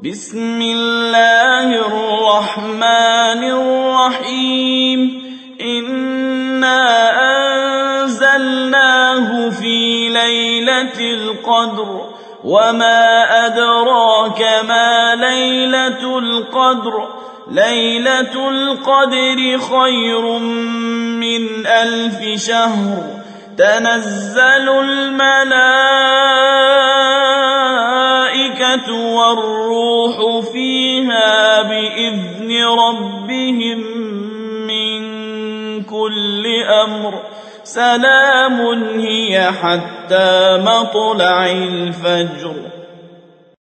بسم الله الرحمن الرحيم إنا أنزلناه في ليلة القدر وما أدراك ما ليلة القدر ليلة القدر خير من 1000 شهر تنزل الملائكة والروح فيها بإذن ربهم من كل أمر سلام هي حتى مطلع الفجر